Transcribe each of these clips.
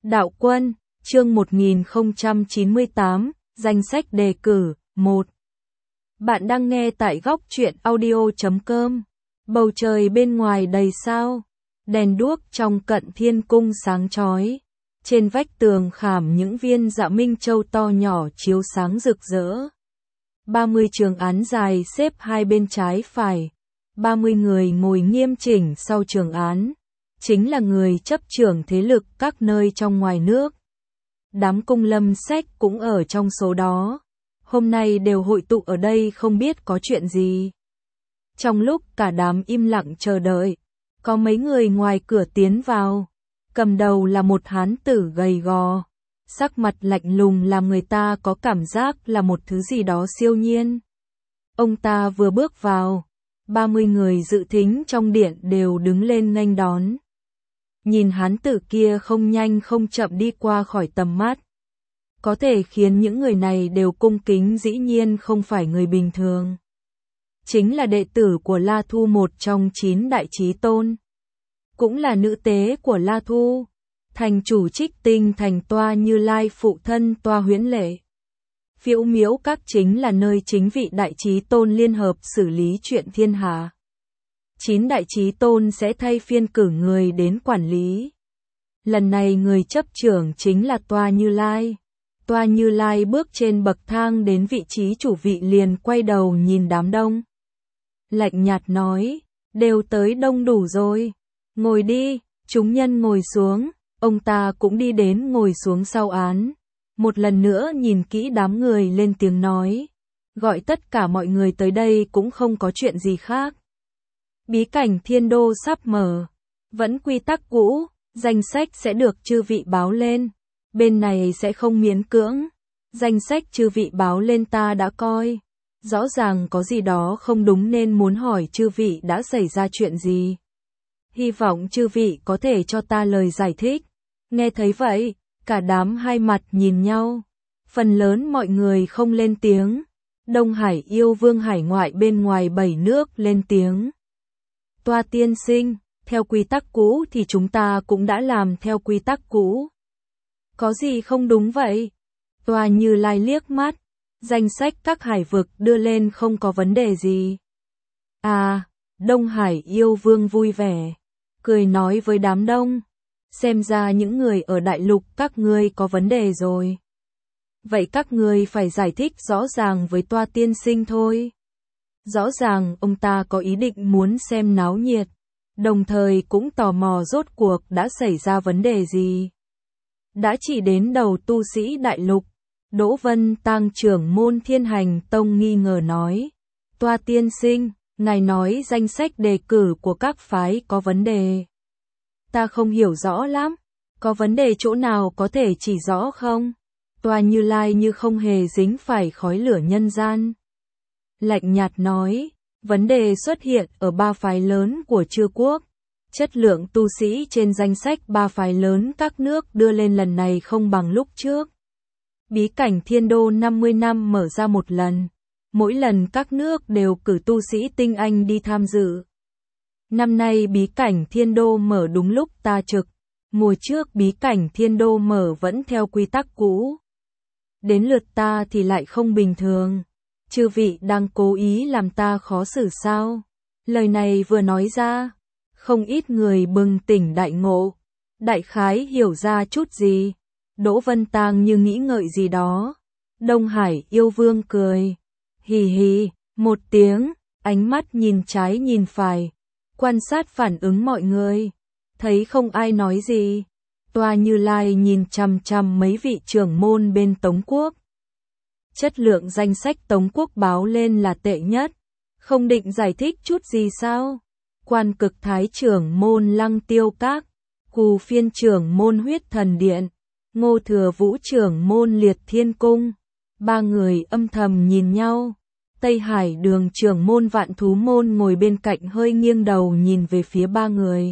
Đạo Quân, chương 1098, danh sách đề cử, 1. Bạn đang nghe tại góc truyện audio.com. Bầu trời bên ngoài đầy sao, đèn đuốc trong Cận Thiên Cung sáng chói. Trên vách tường khảm những viên dạ minh châu to nhỏ chiếu sáng rực rỡ. 30 trường án dài xếp hai bên trái phải. 30 người ngồi nghiêm chỉnh sau trường án. Chính là người chấp trưởng thế lực các nơi trong ngoài nước. Đám cung lâm sách cũng ở trong số đó. Hôm nay đều hội tụ ở đây không biết có chuyện gì. Trong lúc cả đám im lặng chờ đợi, có mấy người ngoài cửa tiến vào. Cầm đầu là một hán tử gầy gò, sắc mặt lạnh lùng làm người ta có cảm giác là một thứ gì đó siêu nhiên. Ông ta vừa bước vào, 30 người dự thính trong điện đều đứng lên nghênh đón. Nhìn hán tử kia không nhanh không chậm đi qua khỏi tầm mắt. Có thể khiến những người này đều cung kính dĩ nhiên không phải người bình thường. Chính là đệ tử của La Thu, một trong 9 đại chí tôn. Cũng là nữ tế của La Thu, thành chủ Trích Tinh thành Toa Như Lai phụ thân Toa Huyễn Lệ. Phiễu Miễu Các chính là nơi chính vị đại chí tôn liên hợp xử lý chuyện thiên hạ. 9 đại chí tôn sẽ thay phiên cử người đến quản lý. Lần này người chấp trưởng chính là Toa Như Lai. Toa Như Lai bước trên bậc thang đến vị trí chủ vị liền quay đầu nhìn đám đông. Lạnh nhạt nói, đều tới đông đủ rồi. Ngồi đi, chúng nhân ngồi xuống. Ông ta cũng đi đến ngồi xuống sau án. Một lần nữa nhìn kỹ đám người lên tiếng nói. Gọi tất cả mọi người tới đây cũng không có chuyện gì khác. Bí cảnh Thiên Đô sắp mở. Vẫn quy tắc cũ, danh sách sẽ được chư vị báo lên. Bên này sẽ không miễn cưỡng. Danh sách chư vị báo lên ta đã coi. Rõ ràng có gì đó không đúng nên muốn hỏi chư vị đã xảy ra chuyện gì. Hy vọng chư vị có thể cho ta lời giải thích. Nghe thấy vậy, cả đám hai mặt nhìn nhau. Phần lớn mọi người không lên tiếng. Đông Hải yêu vương hải ngoại bên ngoài 7 nước lên tiếng. Toa tiên sinh, theo quy tắc cũ thì chúng ta cũng đã làm theo quy tắc cũ. Có gì không đúng vậy? Toa Như Lai liếc mắt. Danh sách các hải vực đưa lên không có vấn đề gì. À, Đông Hải yêu vương vui vẻ. Cười nói với đám đông. Xem ra những người ở đại lục các ngươi có vấn đề rồi. Vậy các ngươi phải giải thích rõ ràng với Toa tiên sinh thôi. Rõ ràng ông ta có ý định muốn xem náo nhiệt. Đồng thời cũng tò mò rốt cuộc đã xảy ra vấn đề gì. Đã chỉ đến đầu tu sĩ đại lục. Đỗ Vân Tang trưởng môn Thiên Hành Tông nghi ngờ nói. Toa tiên sinh, ngài nói danh sách đề cử của các phái có vấn đề. Ta không hiểu rõ lắm. Có vấn đề chỗ nào có thể chỉ rõ không? Toa Như Lai như không hề dính phải khói lửa nhân gian. Lạnh nhạt nói, vấn đề xuất hiện ở 3 phái lớn của chư quốc. Chất lượng tu sĩ trên danh sách 3 phái lớn các nước đưa lên lần này không bằng lúc trước. Bí cảnh Thiên Đô 50 năm mở ra một lần. Mỗi lần các nước đều cử tu sĩ tinh anh đi tham dự. Năm nay bí cảnh Thiên Đô mở đúng lúc ta trực. Mùa trước bí cảnh Thiên Đô mở vẫn theo quy tắc cũ. Đến lượt ta thì lại không bình thường. Chư vị đang cố ý làm ta khó xử sao? Lời này vừa nói ra, không ít người bừng tỉnh đại ngộ. Đại khái hiểu ra chút gì. Đỗ Vân Tang như nghĩ ngợi gì đó. Đông Hải yêu vương cười. Hì hì, một tiếng, ánh mắt nhìn trái nhìn phải. Quan sát phản ứng mọi người. Thấy không ai nói gì. Toa Như Lai nhìn chằm chằm mấy vị trưởng môn bên Tống Quốc. Chất lượng danh sách Tống Quốc báo lên là tệ nhất. Không định giải thích chút gì sao? Quan Cực Thái trưởng môn Lăng Tiêu Các. Cù Phiên trưởng môn Huyết Thần Điện. Ngô Thừa Vũ trưởng môn Liệt Thiên Cung. 3 người âm thầm nhìn nhau. Tây Hải Đường trưởng môn Vạn Thú Môn ngồi bên cạnh hơi nghiêng đầu nhìn về phía 3 người.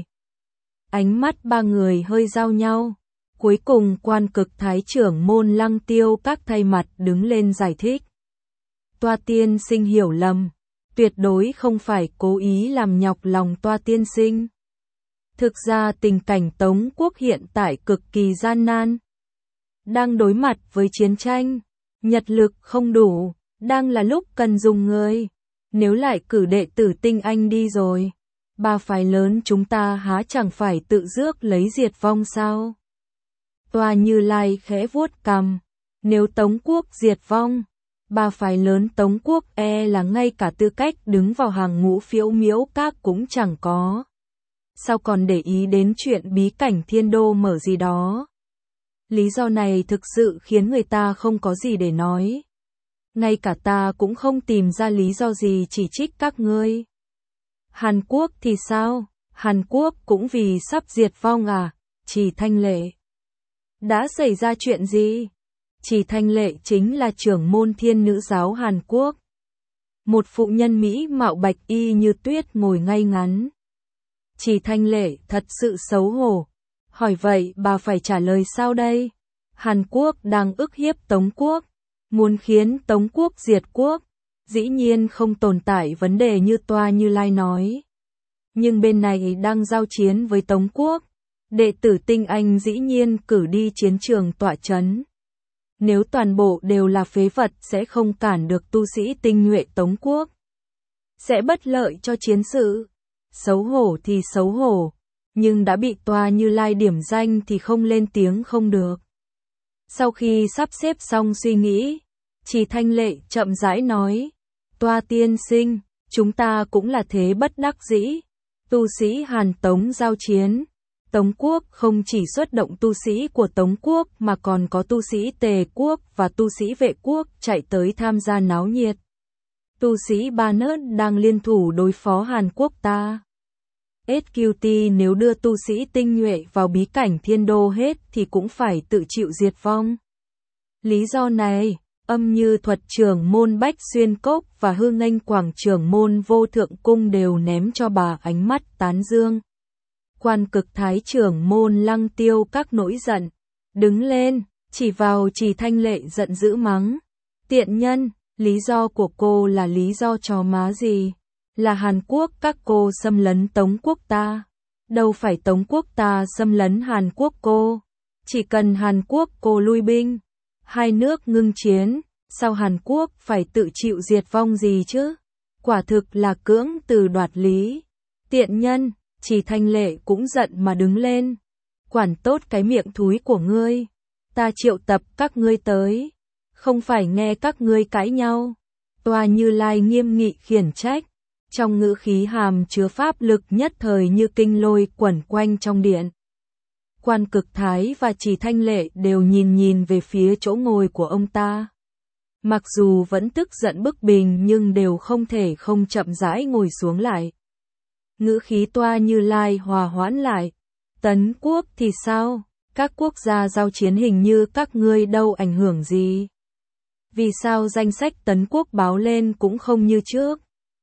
Ánh mắt 3 người hơi giao nhau. Cuối cùng Quan Cực Thái trưởng môn Lăng Tiêu Các thay mặt đứng lên giải thích. Toa tiên sinh hiểu lầm. Tuyệt đối không phải cố ý làm nhọc lòng Toa tiên sinh. Thực ra tình cảnh Tống quốc hiện tại cực kỳ gian nan. Đang đối mặt với chiến tranh, nhật lực không đủ, đang là lúc cần dùng người. Nếu lại cử đệ tử tinh anh đi rồi, ba phái lớn chúng ta há chẳng phải tự rước lấy diệt vong sao? Toa Như Lai khẽ vuốt cằm, nếu Tống quốc diệt vong, ba phái lớn Tống quốc là ngay cả tư cách đứng vào hàng ngũ phiễu miễu các cũng chẳng có. Sao còn để ý đến chuyện bí cảnh thiên đô mở gì đó? Lý do này thực sự khiến người ta không có gì để nói. Ngay cả ta cũng không tìm ra lý do gì chỉ trích các ngươi. Hàn Quốc thì sao? Hàn Quốc cũng vì sắp diệt vong à? Trì Thanh Lệ. Đã xảy ra chuyện gì? Trì Thanh Lệ chính là trưởng môn Thiên Nữ giáo Hàn Quốc. Một phụ nhân mỹ mạo bạch y như tuyết ngồi ngay ngắn. Trì Thanh Lệ thật sự xấu hổ. Hỏi vậy bà phải trả lời sao đây? Hàn Quốc đang ức hiếp Tống quốc, muốn khiến Tống quốc diệt quốc. Dĩ nhiên không tồn tại vấn đề như Toa Như Lai nói. Nhưng bên này đang giao chiến với Tống quốc. Đệ tử tinh anh dĩ nhiên cử đi chiến trường tọa chấn. Nếu toàn bộ đều là phế vật sẽ không cản được tu sĩ tinh nhuệ Tống quốc. Sẽ bất lợi cho chiến sự. Xấu hổ thì xấu hổ, nhưng đã bị Toa Như Lai điểm danh thì không lên tiếng không được. Sau khi sắp xếp xong suy nghĩ, Trì Thanh Lệ chậm rãi nói, Toa tiên sinh, chúng ta cũng là thế bất đắc dĩ. Tu sĩ Hàn Tống giao chiến, Tống quốc không chỉ xuất động tu sĩ của Tống quốc mà còn có tu sĩ Tề quốc và tu sĩ Vệ quốc chạy tới tham gia náo nhiệt. Tu sĩ ba nước đang liên thủ đối phó Hàn Quốc ta. SQT nếu đưa tu sĩ tinh nhuệ vào bí cảnh thiên đô hết thì cũng phải tự chịu diệt vong. Lý do này, Âm Như Thuật trưởng môn Bách Xuyên Cốc và Hư Nghênh Quảng trưởng môn Vô Thượng Cung đều ném cho bà ánh mắt tán dương. Quan Cực Thái trưởng môn Lăng Tiêu các nổi giận, đứng lên, chỉ vào Trì Thanh Lệ giận dữ mắng. Tiện nhân, lý do của cô là lý do chó má gì? Là Hàn Quốc các cô xâm lấn Tống quốc ta. Đâu phải Tống quốc ta xâm lấn Hàn Quốc cô. Chỉ cần Hàn Quốc cô lui binh, hai nước ngưng chiến, sao Hàn Quốc phải tự chịu diệt vong gì chứ? Quả thực là cưỡng từ đoạt lý. Tiện nhân, Trì Thanh Lệ cũng giận mà đứng lên. Quản tốt cái miệng thúi của ngươi. Ta triệu tập các ngươi tới, không phải nghe các ngươi cãi nhau. Toa Như Lai nghiêm nghị khiển trách. Trong ngữ khí hàm chứa pháp lực nhất thời như kinh lôi quẩn quanh trong điện. Quan Cực Thái và Trì Thanh Lệ đều nhìn về phía chỗ ngồi của ông ta. Mặc dù vẫn tức giận bức bình nhưng đều không thể không chậm rãi ngồi xuống lại. Ngữ khí Toa Như Lai hòa hoãn lại. Tấn quốc thì sao? Các quốc gia giao chiến hình như các ngươi đâu ảnh hưởng gì? Vì sao danh sách Tấn quốc báo lên cũng không như trước?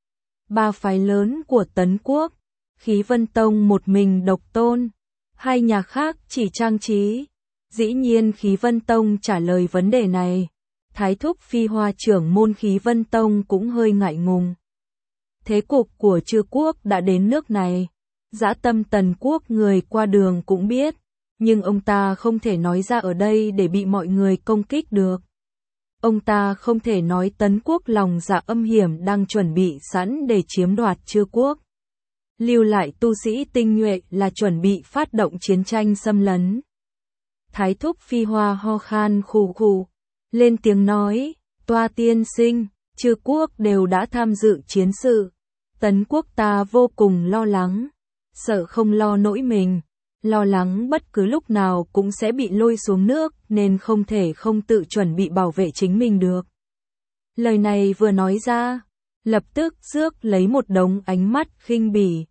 Ba phái lớn của Tấn quốc, Khí Vân Tông một mình độc tôn, hai nhà khác chỉ trang trí. Dĩ nhiên Khí Vân Tông trả lời vấn đề này. Thái thúc Phi Hoa trưởng môn Khí Vân Tông cũng hơi ngại ngùng. Thế cục của Trư quốc đã đến nước này, dã tâm Tần quốc người qua đường cũng biết, nhưng ông ta không thể nói ra ở đây để bị mọi người công kích được. Ông ta không thể nói Tấn quốc lòng dạ âm hiểm đang chuẩn bị sẵn để chiếm đoạt Trư quốc. Lưu lại tu sĩ tinh nhuệ là chuẩn bị phát động chiến tranh xâm lấn. Thái thúc Phi Hoa ho khan khù khù, lên tiếng nói, Toa tiên sinh, Trư quốc đều đã tham dự chiến sự. Tấn quốc ta vô cùng lo lắng, sợ không lo nỗi mình, lo lắng bất cứ lúc nào cũng sẽ bị lôi xuống nước nên không thể không tự chuẩn bị bảo vệ chính mình được. Lời này vừa nói ra, lập tức rước lấy một đống ánh mắt khinh bỉ.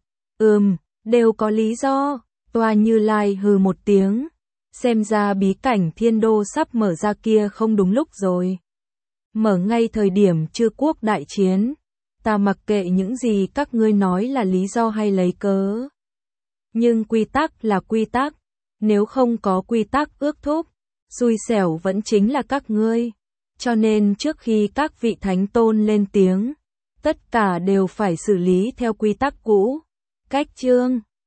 Đều có lý do. Toa Như Lai hừ một tiếng, xem ra bí cảnh thiên đô sắp mở ra kia không đúng lúc rồi. Mở ngay thời điểm Trư quốc đại chiến, ta mặc kệ những gì các ngươi nói là lý do hay lấy cớ. Nhưng quy tắc là quy tắc, nếu không có quy tắc ước thúc, xui xẻo vẫn chính là các ngươi. Cho nên trước khi các vị thánh tôn lên tiếng, tất cả đều phải xử lý theo quy tắc cũ. Cách chương